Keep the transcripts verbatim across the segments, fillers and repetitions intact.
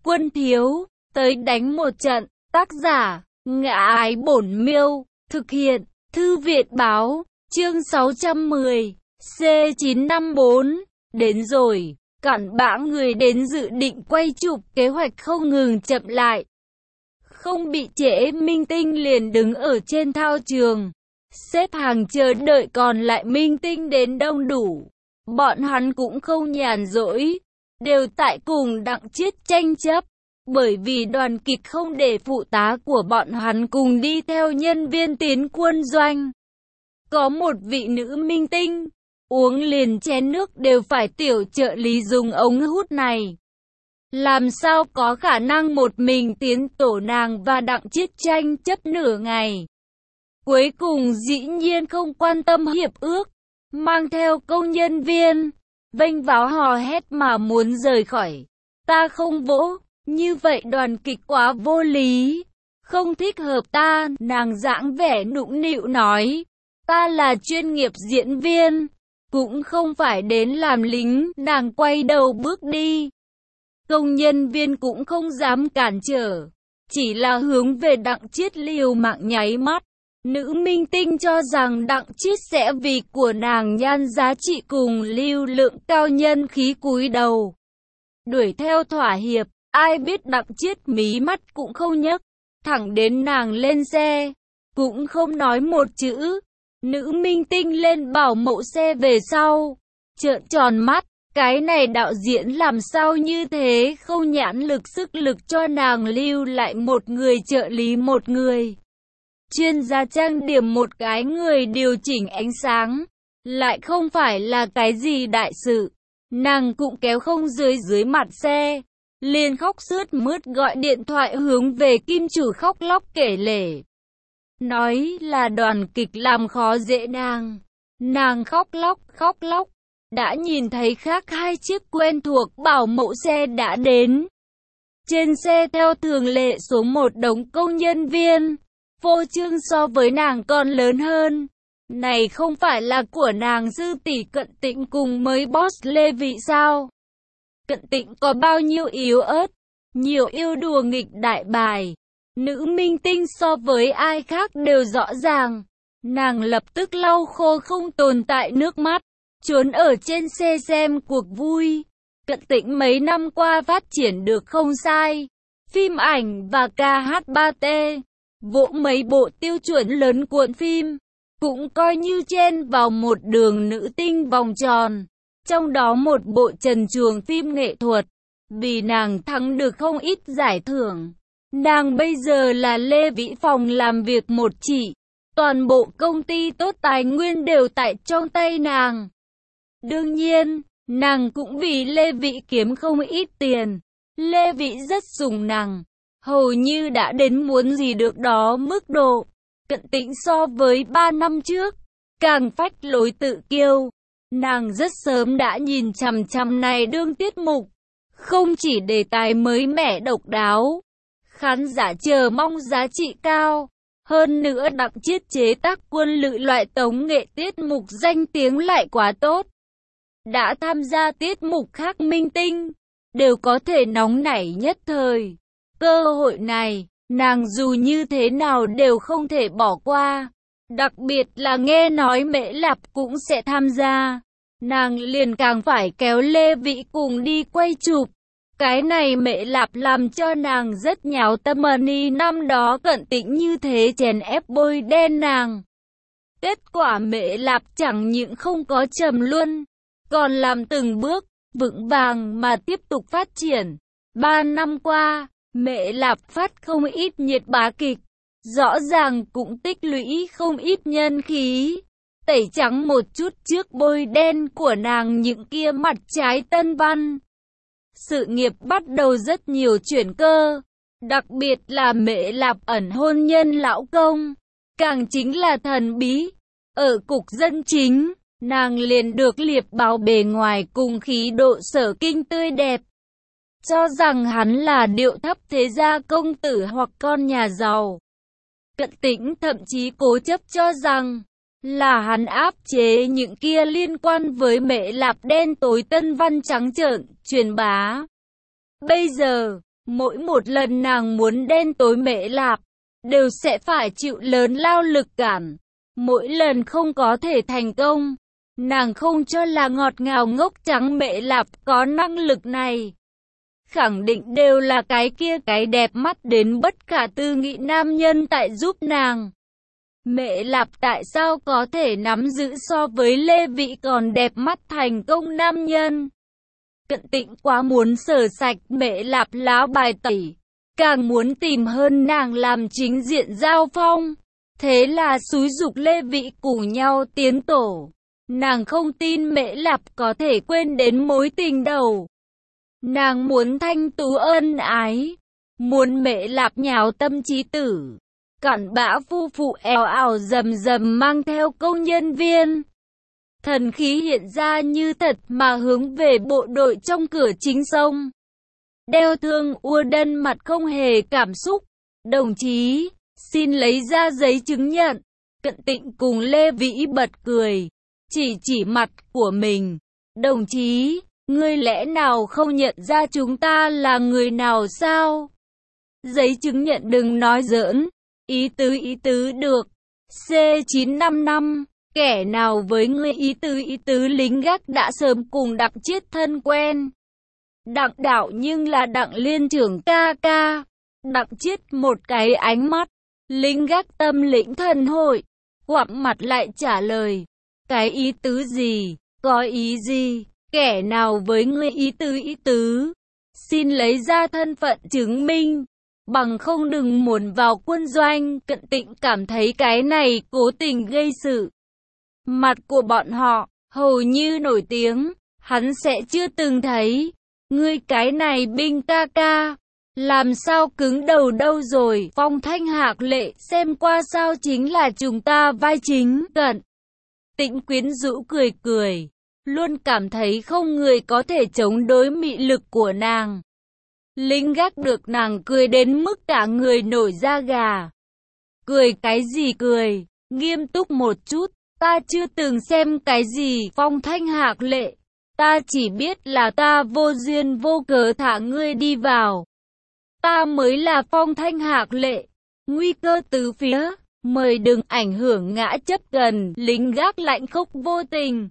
Quân thiếu, tới đánh một trận. Tác giả, Ngã Ái Bổn Miêu. Thực hiện, Thư Viện Báo. Chương sáu trăm mười. C chín năm bốn. Đến rồi. Cặn bã người đến dự định quay chụp kế hoạch không ngừng chậm lại. Không bị trễ, minh tinh liền đứng ở trên thao trường. Xếp hàng chờ đợi còn lại minh tinh đến đông đủ. Bọn hắn cũng không nhàn rỗi, đều tại cùng Đặng Chiết tranh chấp. Bởi vì đoàn kịch không để phụ tá của bọn hắn cùng đi theo nhân viên tiến quân doanh. Có một vị nữ minh tinh, uống liền chén nước đều phải tiểu trợ lý dùng ống hút này. Làm sao có khả năng một mình tiến tổ nàng và Đặng Chiết tranh chấp nửa ngày. Cuối cùng dĩ nhiên không quan tâm hiệp ước, mang theo công nhân viên, vênh váo hò hét mà muốn rời khỏi. Ta không vỗ, như vậy đoàn kịch quá vô lý, không thích hợp ta, nàng dáng vẻ nũng nịu nói. Ta là chuyên nghiệp diễn viên, cũng không phải đến làm lính, nàng quay đầu bước đi. Công nhân viên cũng không dám cản trở, chỉ là hướng về Đặng Chiết liều mạng nháy mắt. Nữ minh tinh cho rằng Đặng Chiết sẽ vì của nàng nhan giá trị cùng lưu lượng cao nhân khí cúi đầu. Đuổi theo thỏa hiệp, ai biết Đặng Chiết mí mắt cũng không nhấc, thẳng đến nàng lên xe, cũng không nói một chữ. Nữ minh tinh lên bảo mẫu xe về sau, trợn tròn mắt, cái này đạo diễn làm sao như thế, không nhãn lực sức lực cho nàng lưu lại một người trợ lý một người. Chuyên gia trang điểm một cái người điều chỉnh ánh sáng, lại không phải là cái gì đại sự. Nàng cũng kéo không dưới dưới mặt xe, liền khóc sướt mướt gọi điện thoại hướng về kim chủ khóc lóc kể lể. Nói là đoàn kịch làm khó dễ nàng. Nàng khóc lóc khóc lóc, đã nhìn thấy khác hai chiếc quen thuộc bảo mẫu xe đã đến. Trên xe theo thường lệ xuống một đống công nhân viên, phô trương so với nàng còn lớn hơn. Này không phải là của nàng sư tỷ Cận Tịnh cùng mới boss Lê Vị sao? Cận Tịnh có bao nhiêu yếu ớt, nhiều yêu đùa nghịch đại bài. Nữ minh tinh so với ai khác đều rõ ràng. Nàng lập tức lau khô không tồn tại nước mắt, trốn ở trên xe xem cuộc vui. Cận Tịnh mấy năm qua phát triển được không sai. Phim ảnh và ca hát ba T, vỗ mấy bộ tiêu chuẩn lớn cuộn phim, cũng coi như chen vào một đường nữ tinh vòng tròn. Trong đó một bộ trần truồng phim nghệ thuật, vì nàng thắng được không ít giải thưởng. Nàng bây giờ là Lê Vĩ phòng làm việc một chỉ, toàn bộ công ty tốt tài nguyên đều tại trong tay nàng. Đương nhiên, nàng cũng vì Lê Vĩ kiếm không ít tiền. Lê Vĩ rất sủng nàng, hầu như đã đến muốn gì được đó mức độ. Cận Tịnh so với ba năm trước, càng phách lối tự kiêu. Nàng rất sớm đã nhìn chằm chằm này đương tiết mục, không chỉ đề tài mới mẻ độc đáo, khán giả chờ mong giá trị cao. Hơn nữa Đặng Chiết chế tác quân lự loại tống nghệ tiết mục danh tiếng lại quá tốt. Đã tham gia tiết mục khác minh tinh, đều có thể nóng nảy nhất thời. Cơ hội này, nàng dù như thế nào đều không thể bỏ qua. Đặc biệt là nghe nói Mễ Lạp cũng sẽ tham gia, nàng liền càng phải kéo Lê Vĩ cùng đi quay chụp. Cái này Mễ Lạp làm cho nàng rất nháo tâm. Ni năm đó Cận Tịnh như thế chèn ép bôi đen nàng. Kết quả Mễ Lạp chẳng những không có trầm luân, còn làm từng bước vững vàng mà tiếp tục phát triển. Ba năm qua, Mễ Lạp phát không ít nhiệt bá kịch, rõ ràng cũng tích lũy không ít nhân khí. Tẩy trắng một chút trước bôi đen của nàng những kia mặt trái tân văn. Sự nghiệp bắt đầu rất nhiều chuyển cơ, đặc biệt là Mễ Lạp ẩn hôn nhân lão công, càng chính là thần bí. Ở cục dân chính, nàng liền được liệt báo bề ngoài cùng khí độ sở kinh tươi đẹp, cho rằng hắn là điệu thấp thế gia công tử hoặc con nhà giàu. Cận Tĩnh thậm chí cố chấp cho rằng là hắn áp chế những kia liên quan với Mễ Lạp đen tối tân văn trắng trợn truyền bá. Bây giờ, Mỗi một lần nàng muốn đen tối Mễ Lạp, đều sẽ phải chịu lớn lao lực cản. Mỗi lần không có thể thành công, nàng không cho là ngọt ngào ngốc trắng Mễ Lạp có năng lực này. Khẳng định đều là cái kia cái đẹp mắt đến bất khả tư nghị nam nhân tại giúp nàng. Mễ Lạp tại sao có thể nắm giữ so với Lê Vĩ còn đẹp mắt thành công nam nhân? Cận Tịnh quá muốn sờ sạch Mễ Lạp lá bài tẩy, càng muốn tìm hơn nàng làm chính diện giao phong. Thế là xúi giục Lê Vĩ cùng nhau tiến tổ. Nàng không tin Mễ Lạp có thể quên đến mối tình đầu. Nàng muốn thanh tú ân ái, muốn Mễ Lạp nhào tâm trí tử. Cặn bã phu phụ eo ảo rầm rầm mang theo công nhân viên. Thần khí hiện ra như thật mà hướng về bộ đội trong cửa chính sông. Đeo thương ua đân mặt không hề cảm xúc. Đồng chí, xin lấy ra giấy chứng nhận. Cận Tịnh cùng Lê Vĩ bật cười, chỉ chỉ mặt của mình. Đồng chí, ngươi lẽ nào không nhận ra chúng ta là người nào sao? Giấy chứng nhận đừng nói giỡn. Ý tứ ý tứ được. C chín năm năm, kẻ nào với ngươi ý tứ ý tứ lính gác đã sớm cùng Đặng Chiết thân quen. Đặng đạo nhưng là Đặng liên trưởng ca ca. Đặng Chiết một cái ánh mắt, lính gác tâm lĩnh thần hội, quặp mặt lại trả lời. Cái ý tứ gì, có ý gì, kẻ nào với ngươi ý tứ ý tứ. Xin lấy ra thân phận chứng minh. Bằng không đừng muốn vào quân doanh. Cận Tịnh cảm thấy cái này cố tình gây sự. Mặt của bọn họ, hầu như nổi tiếng, hắn sẽ chưa từng thấy. Ngươi cái này binh ca ca, làm sao cứng đầu đâu rồi. Phong Thanh Hạc Lệ xem qua sao chính là chúng ta vai chính. Cận Tịnh quyến rũ cười cười, luôn cảm thấy không người có thể chống đối mị lực của nàng. Lính gác được nàng cười đến mức cả người nổi da gà. Cười cái gì cười, nghiêm túc một chút, ta chưa từng xem cái gì Phong Thanh Hạc Lệ. Ta chỉ biết là ta vô duyên vô cớ thả ngươi đi vào. Ta mới là Phong Thanh Hạc Lệ. Nguy cơ từ phía, mời đừng ảnh hưởng ngã chấp gần. Lính gác lạnh khốc vô tình,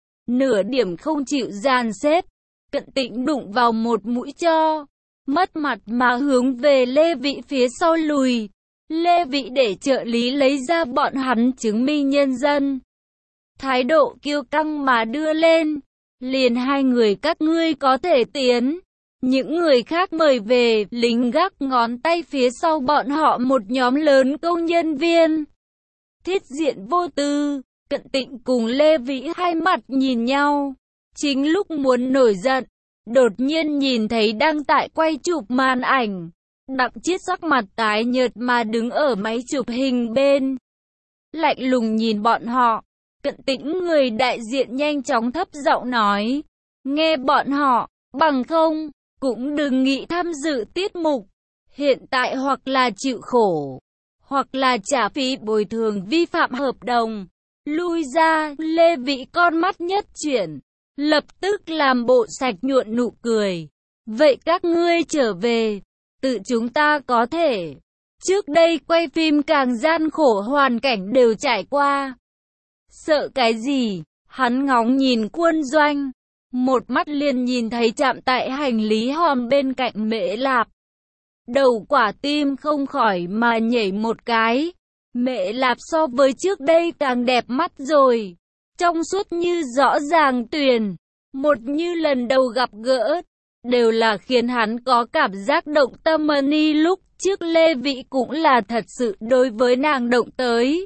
nửa điểm không chịu dàn xếp. Cận Tịnh đụng vào một mũi cho, mất mặt mà hướng về Lê Vĩ phía sau lùi. Lê Vĩ để trợ lý lấy ra bọn hắn chứng minh nhân dân. Thái độ kiêu căng mà đưa lên. Liền hai người các ngươi có thể tiến. Những người khác mời về. Lính gác ngón tay phía sau bọn họ một nhóm lớn công nhân viên. Thiết Diện vô tư, Cận Tịnh cùng Lê Vĩ hai mặt nhìn nhau. Chính lúc muốn nổi giận, đột nhiên nhìn thấy đang tại quay chụp màn ảnh. Đặng Chiết sắc mặt tái nhợt mà đứng ở máy chụp hình bên. Lạnh lùng nhìn bọn họ. Cận Tĩnh người đại diện nhanh chóng thấp giọng nói. Nghe bọn họ, bằng không, cũng đừng nghĩ tham dự tiết mục. Hiện tại hoặc là chịu khổ, hoặc là trả phí bồi thường vi phạm hợp đồng. Lui ra. Lê Vĩ con mắt nhất chuyển, lập tức làm bộ sạch nhuộn nụ cười. Vậy các ngươi trở về, tự chúng ta có thể. Trước đây quay phim càng gian khổ hoàn cảnh đều trải qua. Sợ cái gì? Hắn ngóng nhìn quân doanh, một mắt liền nhìn thấy chạm tại hành lý hòm bên cạnh Mễ Lạp. Đầu quả tim không khỏi mà nhảy một cái. Mễ Lạp so với trước đây càng đẹp mắt rồi, trong suốt như rõ ràng tuyền, một như lần đầu gặp gỡ, đều là khiến hắn có cảm giác động tâm. Ni lúc trước Lê Vĩ cũng là thật sự đối với nàng động tới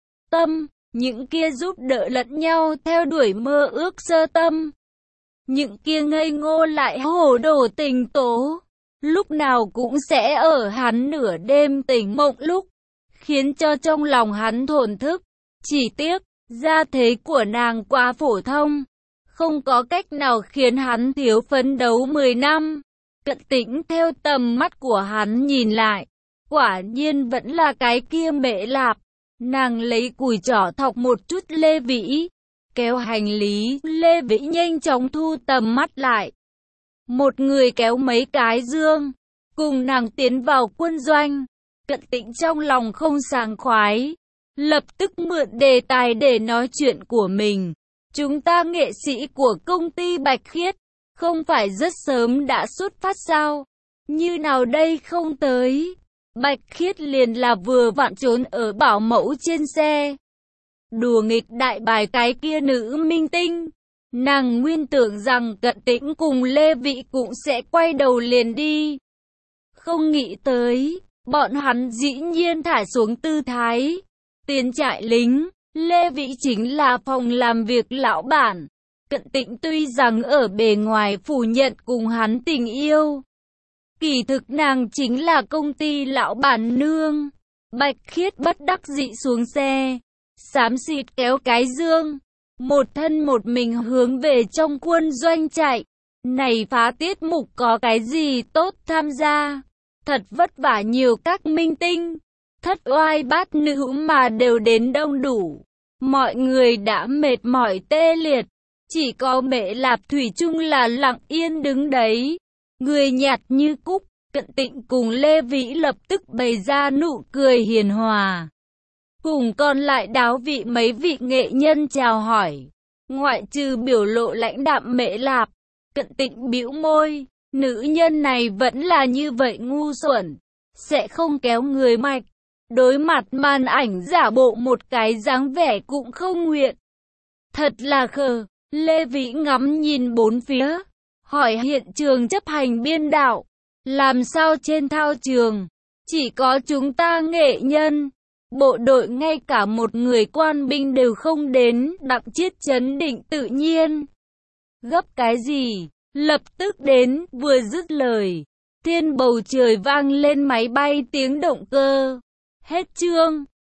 tâm. Những kia giúp đỡ lẫn nhau theo đuổi mơ ước sơ tâm, những kia ngây ngô lại hồ đồ tình tố, lúc nào cũng sẽ ở hắn nửa đêm tỉnh mộng lúc, khiến cho trong lòng hắn thổn thức. Chỉ tiếc, gia thế của nàng quá phổ thông, không có cách nào khiến hắn thiếu phấn đấu mười năm. Cận Tĩnh theo tầm mắt của hắn nhìn lại, quả nhiên vẫn là cái kia Mễ Lạp. Nàng lấy cùi trỏ thọc một chút Lê Vĩ, kéo hành lý. Lê Vĩ nhanh chóng thu tầm mắt lại. Một người kéo mấy cái dương, cùng nàng tiến vào quân doanh. Cận Tĩnh trong lòng không sảng khoái, lập tức mượn đề tài để nói chuyện của mình. Chúng ta nghệ sĩ của công ty Bạch Khiết, không phải rất sớm đã xuất phát sao? Như nào đây không tới? Bạch Khiết liền là vừa vặn trốn ở bảo mẫu trên xe. Đùa nghịch đại bài cái kia nữ minh tinh. Nàng nguyên tưởng rằng Cận Tĩnh cùng Lê Vĩ cũng sẽ quay đầu liền đi. Không nghĩ tới, bọn hắn dĩ nhiên thả xuống tư thái. Tiến trại lính, Lê Vĩ chính là phòng làm việc lão bản. Cận Tĩnh tuy rằng ở bề ngoài phủ nhận cùng hắn tình yêu, kỳ thực nàng chính là công ty lão bản nương. Bạch Khiết bất đắc dĩ xuống xe, xám xịt kéo cái dương, một thân một mình hướng về trong quân doanh chạy. Này phá tiết mục có cái gì tốt tham gia? Thật vất vả nhiều các minh tinh, thất oai bát nữ mà đều đến đông đủ. Mọi người đã mệt mỏi tê liệt, chỉ có Mễ Lạp thủy chung là lặng yên đứng đấy, người nhạt như cúc. Cận Tĩnh cùng Lê Vĩ lập tức bày ra nụ cười hiền hòa, cùng còn lại đáo vị mấy vị nghệ nhân chào hỏi. Ngoại trừ biểu lộ lãnh đạm Mễ Lạp, Cận Tĩnh bĩu môi, nữ nhân này vẫn là như vậy ngu xuẩn, sẽ không kéo người mạch. Đối mặt màn ảnh giả bộ một cái dáng vẻ cũng không nguyện. Thật là khờ. Lê Vĩ ngắm nhìn bốn phía, hỏi hiện trường chấp hành biên đạo, làm sao trên thao trường chỉ có chúng ta nghệ nhân, bộ đội ngay cả một người quan binh đều không đến. Đặng Chiết chấn định tự nhiên, gấp cái gì, lập tức đến. Vừa dứt lời, thiên bầu trời vang lên máy bay tiếng động cơ. Hết chương.